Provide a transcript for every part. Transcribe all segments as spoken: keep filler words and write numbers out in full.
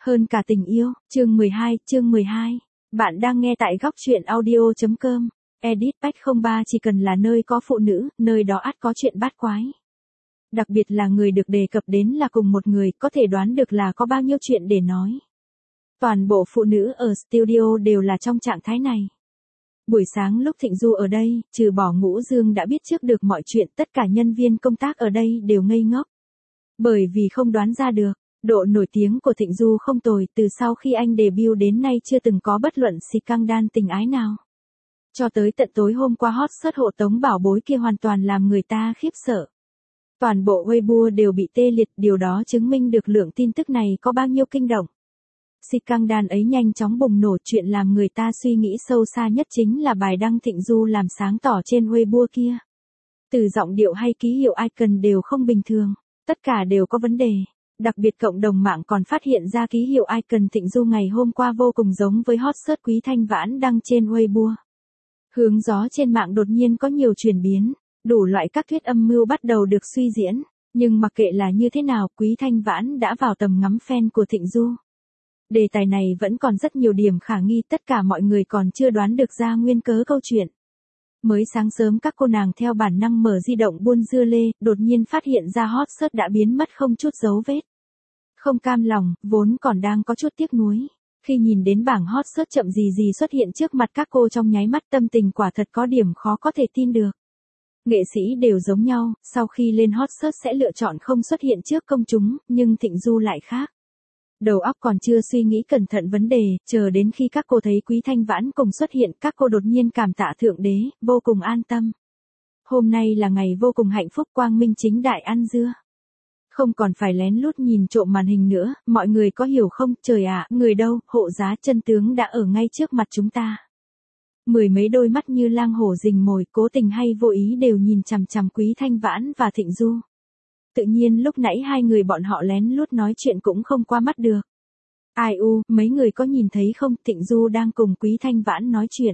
Hơn cả tình yêu, chương mười hai, chương mười hai. Bạn đang nghe tại góc truyện audio.com. Edit Pack không ba chỉ cần là nơi có phụ nữ, nơi đó ắt có chuyện bát quái. Đặc biệt là người được đề cập đến là cùng một người, có thể đoán được là có bao nhiêu chuyện để nói. Toàn bộ phụ nữ ở studio đều là trong trạng thái này. Buổi sáng lúc Thịnh Du ở đây, trừ bỏ Ngũ Dương đã biết trước được mọi chuyện, tất cả nhân viên công tác ở đây đều ngây ngốc. Bởi vì không đoán ra được. Độ nổi tiếng của Thịnh Du không tồi, từ sau khi anh debut đến nay chưa từng có bất luận scandal tình ái nào. Cho tới tận tối hôm qua hot search hộ tống bảo bối kia hoàn toàn làm người ta khiếp sợ. Toàn bộ Weibo đều bị tê liệt, điều đó chứng minh được lượng tin tức này có bao nhiêu kinh động. Scandal ấy nhanh chóng bùng nổ, chuyện làm người ta suy nghĩ sâu xa nhất chính là bài đăng Thịnh Du làm sáng tỏ trên Weibo kia. Từ giọng điệu hay ký hiệu icon đều không bình thường, tất cả đều có vấn đề. Đặc biệt cộng đồng mạng còn phát hiện ra ký hiệu icon Thịnh Du ngày hôm qua vô cùng giống với hot search Quý Thanh Vãn đăng trên Weibo. Hướng gió trên mạng đột nhiên có nhiều chuyển biến, đủ loại các thuyết âm mưu bắt đầu được suy diễn, nhưng mặc kệ là như thế nào, Quý Thanh Vãn đã vào tầm ngắm fan của Thịnh Du. Đề tài này vẫn còn rất nhiều điểm khả nghi, tất cả mọi người còn chưa đoán được ra nguyên cớ câu chuyện. Mới sáng sớm các cô nàng theo bản năng mở di động buôn dưa lê, đột nhiên phát hiện ra hot search đã biến mất không chút dấu vết. Không cam lòng, vốn còn đang có chút tiếc nuối. Khi nhìn đến bảng hot search chậm gì gì xuất hiện trước mặt các cô trong nháy mắt, tâm tình quả thật có điểm khó có thể tin được. Nghệ sĩ đều giống nhau, sau khi lên hot search sẽ lựa chọn không xuất hiện trước công chúng, nhưng Thịnh Du lại khác. Đầu óc còn chưa suy nghĩ cẩn thận vấn đề, chờ đến khi các cô thấy Quý Thanh Vãn cùng xuất hiện, các cô đột nhiên cảm tạ Thượng Đế, vô cùng an tâm. Hôm nay là ngày vô cùng hạnh phúc, quang minh chính đại ăn dưa. Không còn phải lén lút nhìn trộm màn hình nữa, mọi người có hiểu không, trời ạ, người đâu, hộ giá chân tướng đã ở ngay trước mặt chúng ta. Mười mấy đôi mắt như lang hổ rình mồi, cố tình hay vô ý đều nhìn chằm chằm Quý Thanh Vãn và Thịnh Du. Tự nhiên lúc nãy hai người bọn họ lén lút nói chuyện cũng không qua mắt được. Ai u, mấy người có nhìn thấy không, Thịnh Du đang cùng Quý Thanh Vãn nói chuyện.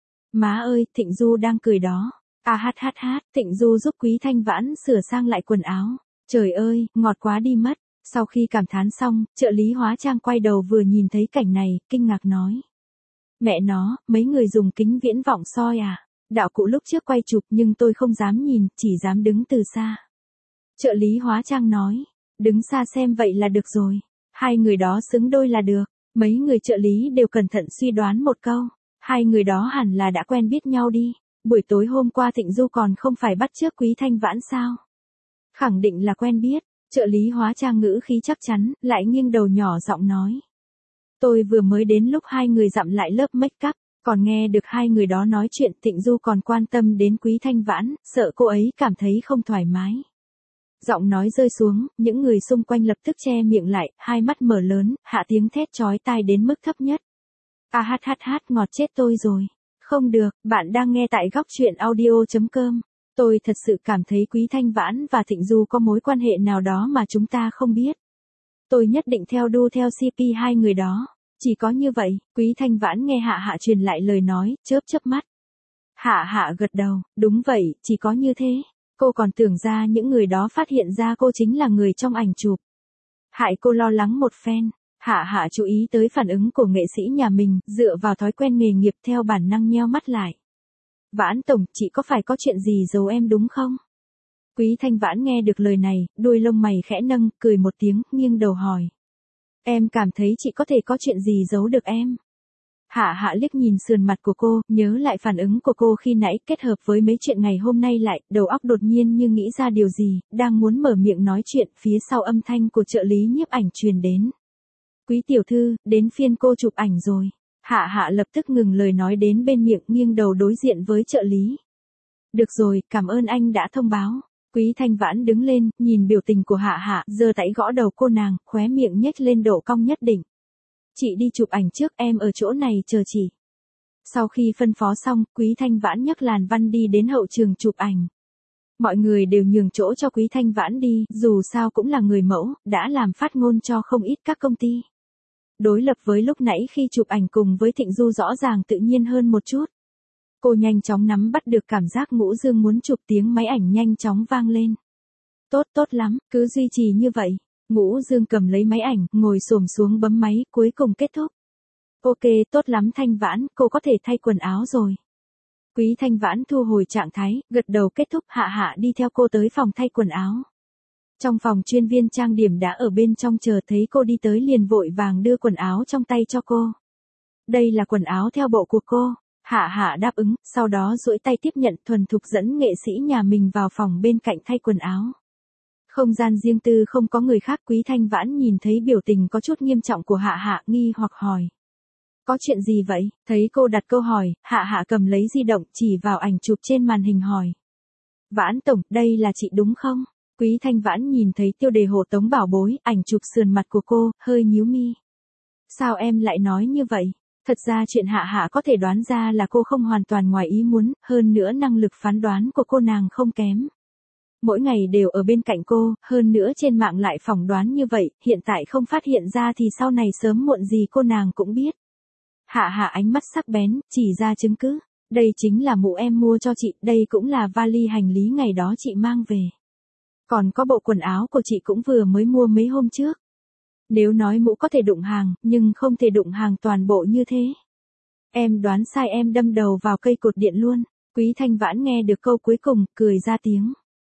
Má ơi, Thịnh Du đang cười đó. À hát hát hát, Thịnh Du giúp Quý Thanh Vãn sửa sang lại quần áo. Trời ơi, ngọt quá đi mất. Sau khi cảm thán xong, trợ lý hóa trang quay đầu vừa nhìn thấy cảnh này, kinh ngạc nói. Mẹ nó, mấy người dùng kính viễn vọng soi à? Đạo cụ lúc trước quay chụp nhưng tôi không dám nhìn, chỉ dám đứng từ xa. Trợ lý hóa trang nói, đứng xa xem vậy là được rồi. Hai người đó xứng đôi là được. Mấy người trợ lý đều cẩn thận suy đoán một câu. Hai người đó hẳn là đã quen biết nhau đi. Buổi tối hôm qua Thịnh Du còn không phải bắt chước Quý Thanh Vãn sao? Khẳng định là quen biết. Trợ lý hóa trang ngữ khí chắc chắn, lại nghiêng đầu nhỏ giọng nói. Tôi vừa mới đến lúc hai người dặm lại lớp make up, còn nghe được hai người đó nói chuyện, Thịnh Du còn quan tâm đến Quý Thanh Vãn, sợ cô ấy cảm thấy không thoải mái. Giọng nói rơi xuống, những người xung quanh lập tức che miệng lại, hai mắt mở lớn, hạ tiếng thét chói tai đến mức thấp nhất. À hát hát hát, ngọt chết tôi rồi. Không được, bạn đang nghe tại góc truyện audio.com. Tôi thật sự cảm thấy Quý Thanh Vãn và Thịnh Du có mối quan hệ nào đó mà chúng ta không biết. Tôi nhất định theo đu theo xê pê hai người đó. Chỉ có như vậy, Quý Thanh Vãn nghe Hạ Hạ truyền lại lời nói, chớp chớp mắt. Hạ Hạ gật đầu, đúng vậy, chỉ có như thế. Cô còn tưởng ra những người đó phát hiện ra cô chính là người trong ảnh chụp. Hại cô lo lắng một phen. Hạ Hạ chú ý tới phản ứng của nghệ sĩ nhà mình, dựa vào thói quen nghề nghiệp theo bản năng nheo mắt lại. Vãn tổng, chị có phải có chuyện gì giấu em đúng không? Quý Thanh Vãn nghe được lời này, đuôi lông mày khẽ nâng, cười một tiếng, nghiêng đầu hỏi. Em cảm thấy chị có thể có chuyện gì giấu được em? Hạ Hạ liếc nhìn sườn mặt của cô, nhớ lại phản ứng của cô khi nãy, kết hợp với mấy chuyện ngày hôm nay lại, đầu óc đột nhiên như nghĩ ra điều gì, đang muốn mở miệng nói chuyện, phía sau âm thanh của trợ lý nhiếp ảnh truyền đến. Quý tiểu thư, đến phiên cô chụp ảnh rồi. Hạ Hạ lập tức ngừng lời nói đến bên miệng, nghiêng đầu đối diện với trợ lý. Được rồi, cảm ơn anh đã thông báo. Quý Thanh Vãn đứng lên, nhìn biểu tình của Hạ Hạ, giơ tay gõ đầu cô nàng, khóe miệng nhếch lên độ cong nhất định. Chị đi chụp ảnh trước, em ở chỗ này chờ chị. Sau khi phân phó xong, Quý Thanh Vãn nhấc làn văn đi đến hậu trường chụp ảnh. Mọi người đều nhường chỗ cho Quý Thanh Vãn đi, dù sao cũng là người mẫu, đã làm phát ngôn cho không ít các công ty. Đối lập với lúc nãy khi chụp ảnh cùng với Thịnh Du rõ ràng tự nhiên hơn một chút. Cô nhanh chóng nắm bắt được cảm giác Ngũ Dương muốn chụp, tiếng máy ảnh nhanh chóng vang lên. Tốt tốt lắm, cứ duy trì như vậy. Ngũ Dương cầm lấy máy ảnh, ngồi xổm xuống bấm máy, cuối cùng kết thúc. Ok, tốt lắm Thanh Vãn, cô có thể thay quần áo rồi. Quý Thanh Vãn thu hồi trạng thái, gật đầu kết thúc. Hạ Hạ đi theo cô tới phòng thay quần áo. Trong phòng chuyên viên trang điểm đã ở bên trong chờ, thấy cô đi tới liền vội vàng đưa quần áo trong tay cho cô. Đây là quần áo theo bộ của cô. Hạ Hạ đáp ứng, sau đó duỗi tay tiếp nhận, thuần thục dẫn nghệ sĩ nhà mình vào phòng bên cạnh thay quần áo. Không gian riêng tư không có người khác. Quý Thanh Vãn nhìn thấy biểu tình có chút nghiêm trọng của Hạ Hạ, nghi hoặc hỏi. Có chuyện gì vậy? Thấy cô đặt câu hỏi, Hạ Hạ cầm lấy di động chỉ vào ảnh chụp trên màn hình hỏi. Vãn tổng, đây là chị đúng không? Quý Thanh Vãn nhìn thấy tiêu đề Hộ Tống Bảo Bối, ảnh chụp sườn mặt của cô, hơi nhíu mi. Sao em lại nói như vậy? Thật ra chuyện Hạ Hạ có thể đoán ra là cô không hoàn toàn ngoài ý muốn, hơn nữa năng lực phán đoán của cô nàng không kém. Mỗi ngày đều ở bên cạnh cô, hơn nữa trên mạng lại phỏng đoán như vậy, hiện tại không phát hiện ra thì sau này sớm muộn gì cô nàng cũng biết. Hạ Hạ ánh mắt sắc bén, chỉ ra chứng cứ. Đây chính là mũ em mua cho chị, đây cũng là vali hành lý ngày đó chị mang về. Còn có bộ quần áo của chị cũng vừa mới mua mấy hôm trước. Nếu nói mũ có thể đụng hàng, nhưng không thể đụng hàng toàn bộ như thế. Em đoán sai, em đâm đầu vào cây cột điện luôn. Quý Thanh Vãn nghe được câu cuối cùng, cười ra tiếng.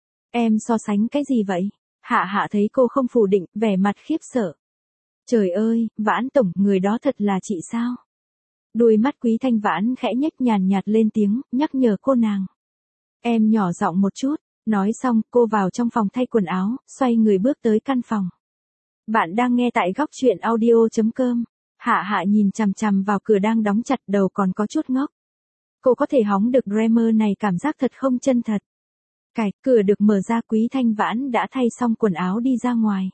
Em so sánh cái gì vậy? Hạ Hạ thấy cô không phủ định, vẻ mặt khiếp sợ. Trời ơi, Vãn tổng, người đó thật là chị sao? Đôi mắt Quý Thanh Vãn khẽ nhếch nhàn nhạt lên tiếng, nhắc nhở cô nàng. Em nhỏ giọng một chút. Nói xong, cô vào trong phòng thay quần áo, xoay người bước tới căn phòng. Bạn đang nghe tại góc truyện audio chấm com. Hạ Hạ nhìn chằm chằm vào cửa đang đóng chặt, đầu còn có chút ngốc. Cô có thể hóng được Dreamer này, cảm giác thật không chân thật. Cạch, cửa được mở ra. Quý Thanh Vãn đã thay xong quần áo đi ra ngoài.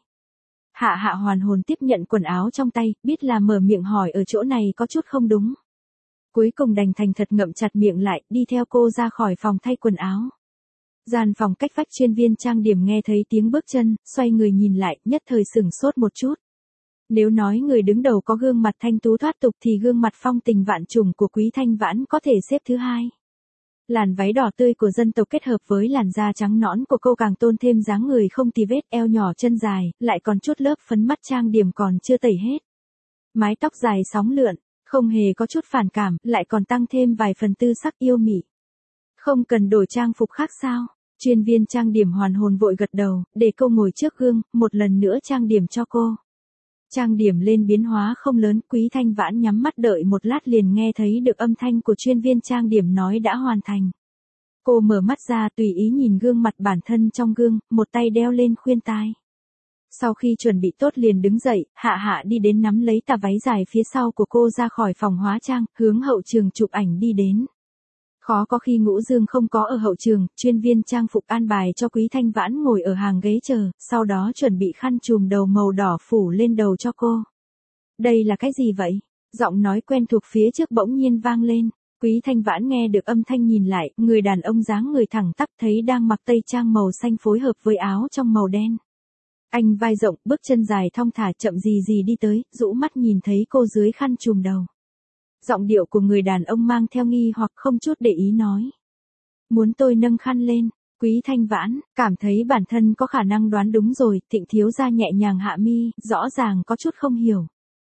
Hạ Hạ hoàn hồn tiếp nhận quần áo trong tay, biết là mở miệng hỏi ở chỗ này có chút không đúng. Cuối cùng đành thành thật ngậm chặt miệng lại, đi theo cô ra khỏi phòng thay quần áo. Gian phòng cách vách chuyên viên trang điểm nghe thấy tiếng bước chân, xoay người nhìn lại, nhất thời sửng sốt một chút. Nếu nói người đứng đầu có gương mặt thanh tú thoát tục thì gương mặt phong tình vạn trùng của Quý Thanh Vãn có thể xếp thứ hai. Làn váy đỏ tươi của dân tộc kết hợp với làn da trắng nõn của cô càng tôn thêm dáng người không tì vết, eo nhỏ chân dài, lại còn chút lớp phấn mắt trang điểm còn chưa tẩy hết. Mái tóc dài sóng lượn, không hề có chút phản cảm, lại còn tăng thêm vài phần tư sắc yêu mị. Không cần đổi trang phục khác sao? Chuyên viên trang điểm hoàn hồn vội gật đầu, để cô ngồi trước gương, một lần nữa trang điểm cho cô. Trang điểm lên biến hóa không lớn, Quý Thanh Vãn nhắm mắt đợi một lát liền nghe thấy được âm thanh của chuyên viên trang điểm nói đã hoàn thành. Cô mở mắt ra tùy ý nhìn gương mặt bản thân trong gương, một tay đeo lên khuyên tai. Sau khi chuẩn bị tốt liền đứng dậy, Hạ Hạ đi đến nắm lấy tà váy dài phía sau của cô ra khỏi phòng hóa trang, hướng hậu trường chụp ảnh đi đến. Khó có khi Ngũ Dương không có ở hậu trường, chuyên viên trang phục an bài cho Quý Thanh Vãn ngồi ở hàng ghế chờ, sau đó chuẩn bị khăn trùm đầu màu đỏ phủ lên đầu cho cô. Đây là cái gì vậy? Giọng nói quen thuộc phía trước bỗng nhiên vang lên. Quý Thanh Vãn nghe được âm thanh nhìn lại, người đàn ông dáng người thẳng tắp thấy đang mặc tây trang màu xanh phối hợp với áo trong màu đen. Anh vai rộng, bước chân dài thong thả chậm gì gì đi tới, rũ mắt nhìn thấy cô dưới khăn trùm đầu. Giọng điệu của người đàn ông mang theo nghi hoặc không chút để ý nói. Muốn tôi nâng khăn lên? Quý Thanh Vãn, cảm thấy bản thân có khả năng đoán đúng rồi, Thịnh thiếu gia nhẹ nhàng hạ mi, rõ ràng có chút không hiểu.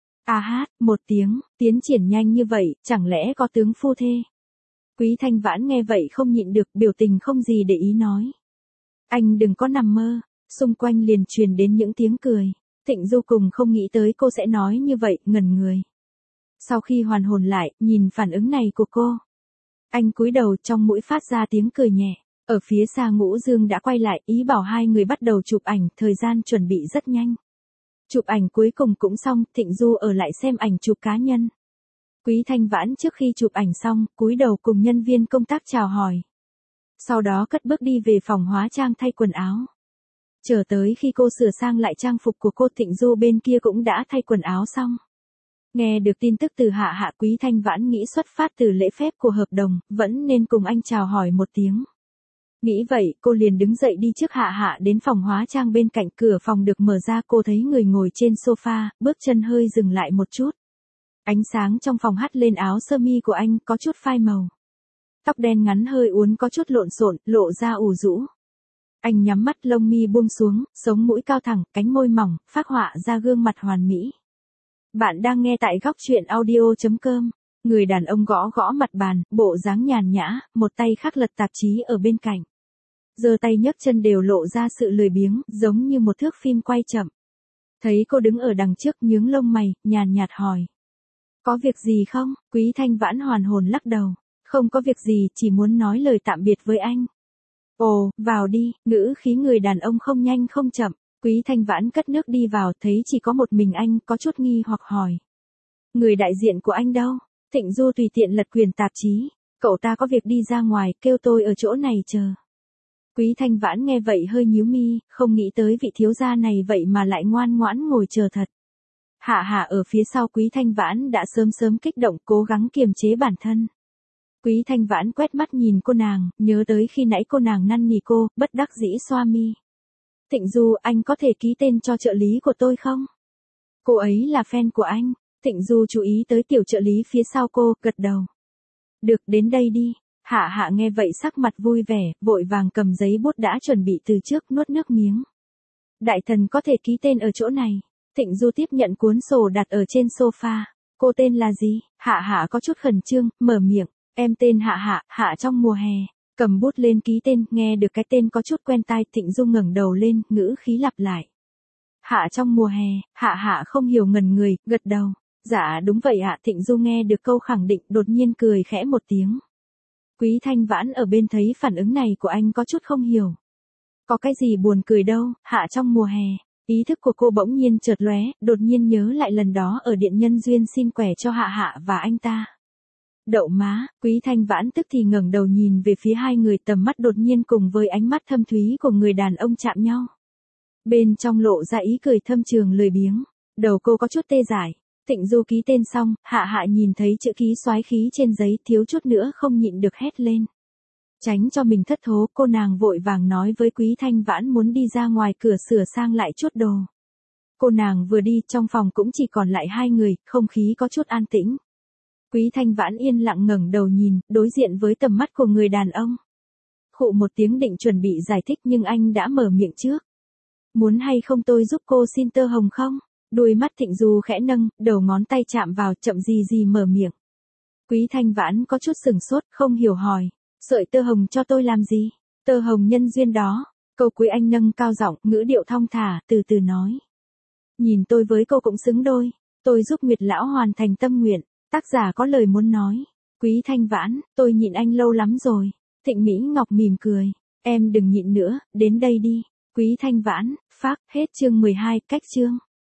À hát, một tiếng, tiến triển nhanh như vậy, chẳng lẽ có tướng phu thê? Quý Thanh Vãn nghe vậy không nhịn được, biểu tình không gì để ý nói. Anh đừng có nằm mơ, xung quanh liền truyền đến những tiếng cười. Thịnh Du cùng không nghĩ tới cô sẽ nói như vậy, ngẩn người. Sau khi hoàn hồn lại, nhìn phản ứng này của cô. Anh cúi đầu trong mũi phát ra tiếng cười nhẹ. Ở phía xa Ngũ Dương đã quay lại, ý bảo hai người bắt đầu chụp ảnh, thời gian chuẩn bị rất nhanh. Chụp ảnh cuối cùng cũng xong, Thịnh Du ở lại xem ảnh chụp cá nhân. Quý Thanh Vãn trước khi chụp ảnh xong, cúi đầu cùng nhân viên công tác chào hỏi. Sau đó cất bước đi về phòng hóa trang thay quần áo. Chờ tới khi cô sửa sang lại trang phục của cô, Thịnh Du bên kia cũng đã thay quần áo xong. Nghe được tin tức từ Hạ Hạ, Quý Thanh Vãn nghĩ xuất phát từ lễ phép của hợp đồng, vẫn nên cùng anh chào hỏi một tiếng. Nghĩ vậy, cô liền đứng dậy đi trước Hạ Hạ đến phòng hóa trang bên cạnh, cửa phòng được mở ra, cô thấy người ngồi trên sofa, bước chân hơi dừng lại một chút. Ánh sáng trong phòng hắt lên áo sơ mi của anh, có chút phai màu. Tóc đen ngắn hơi uốn có chút lộn xộn, lộ ra ủ rũ. Anh nhắm mắt, lông mi buông xuống, sống mũi cao thẳng, cánh môi mỏng, phác họa ra gương mặt hoàn mỹ. Bạn đang nghe tại góc chuyện audio chấm com. Người đàn ông gõ gõ mặt bàn, bộ dáng nhàn nhã, một tay khắc lật tạp chí ở bên cạnh. Giơ tay nhấc chân đều lộ ra sự lười biếng, giống như một thước phim quay chậm. Thấy cô đứng ở đằng trước nhướng lông mày, nhàn nhạt hỏi. Có việc gì không? Quý Thanh Vãn hoàn hồn lắc đầu. Không có việc gì, chỉ muốn nói lời tạm biệt với anh. Ồ, vào đi, ngữ khí người đàn ông không nhanh không chậm. Quý Thanh Vãn cất nước đi vào, thấy chỉ có một mình anh, có chút nghi hoặc hỏi. Người đại diện của anh đâu? Thịnh Du tùy tiện lật quyển tạp chí. Cậu ta có việc đi ra ngoài, kêu tôi ở chỗ này chờ. Quý Thanh Vãn nghe vậy hơi nhíu mi, không nghĩ tới vị thiếu gia này vậy mà lại ngoan ngoãn ngồi chờ thật. Hạ Hạ ở phía sau Quý Thanh Vãn đã sớm sớm kích động, cố gắng kiềm chế bản thân. Quý Thanh Vãn quét mắt nhìn cô nàng, nhớ tới khi nãy cô nàng năn nỉ cô, bất đắc dĩ xoa mi. Thịnh Du, anh có thể ký tên cho trợ lý của tôi không? Cô ấy là fan của anh. Thịnh Du chú ý tới tiểu trợ lý phía sau cô, gật đầu. Được, đến đây đi. Hạ Hạ nghe vậy sắc mặt vui vẻ, vội vàng cầm giấy bút đã chuẩn bị từ trước, nuốt nước miếng. Đại thần có thể ký tên ở chỗ này. Thịnh Du tiếp nhận cuốn sổ đặt ở trên sofa. Cô tên là gì? Hạ Hạ có chút khẩn trương, mở miệng. Em tên Hạ Hạ, Hạ trong mùa hè. Cầm bút lên ký tên, nghe được cái tên có chút quen tai, Thịnh Du ngẩng đầu lên, ngữ khí lặp lại. Hạ trong mùa hè. Hạ Hạ không hiểu ngẩn người, gật đầu. Dạ đúng vậy ạ. Thịnh Du nghe được câu khẳng định, đột nhiên cười khẽ một tiếng. Quý Thanh Vãn ở bên thấy phản ứng này của anh có chút không hiểu. Có cái gì buồn cười đâu, Hạ trong mùa hè. Ý thức của cô bỗng nhiên chợt lóe, đột nhiên nhớ lại lần đó ở điện nhân duyên xin quẻ cho Hạ Hạ và anh ta. Đậu má, Quý Thanh Vãn tức thì ngẩng đầu nhìn về phía hai người, tầm mắt đột nhiên cùng với ánh mắt thâm thúy của người đàn ông chạm nhau. Bên trong lộ ra ý cười thâm trường lười biếng, đầu cô có chút tê dại. Thịnh Du ký tên xong, Hạ Hạ nhìn thấy chữ ký soái khí trên giấy, thiếu chút nữa không nhịn được hét lên. Tránh cho mình thất thố, cô nàng vội vàng nói với Quý Thanh Vãn muốn đi ra ngoài cửa sửa sang lại chút đồ. Cô nàng vừa đi, trong phòng cũng chỉ còn lại hai người, không khí có chút an tĩnh. Quý Thanh Vãn yên lặng ngẩng đầu nhìn, đối diện với tầm mắt của người đàn ông. Khụ một tiếng định chuẩn bị giải thích nhưng anh đã mở miệng trước. Muốn hay không tôi giúp cô xin tơ hồng không? Đuôi mắt Thịnh Du khẽ nâng, đầu ngón tay chạm vào, chậm gì gì mở miệng. Quý Thanh Vãn có chút sừng sốt, không hiểu hỏi. Sợi tơ hồng cho tôi làm gì? Tơ hồng nhân duyên đó. Câu cuối anh nâng cao giọng, ngữ điệu thong thả, từ từ nói. Nhìn tôi với cô cũng xứng đôi. Tôi giúp Nguyệt Lão hoàn thành tâm nguyện. Tác giả có lời muốn nói. Quý Thanh Vãn, tôi nhịn anh lâu lắm rồi. Thịnh Mỹ Ngọc mỉm cười. Em đừng nhịn nữa, đến đây đi. Quý Thanh Vãn, phác, hết chương mười hai, cách chương.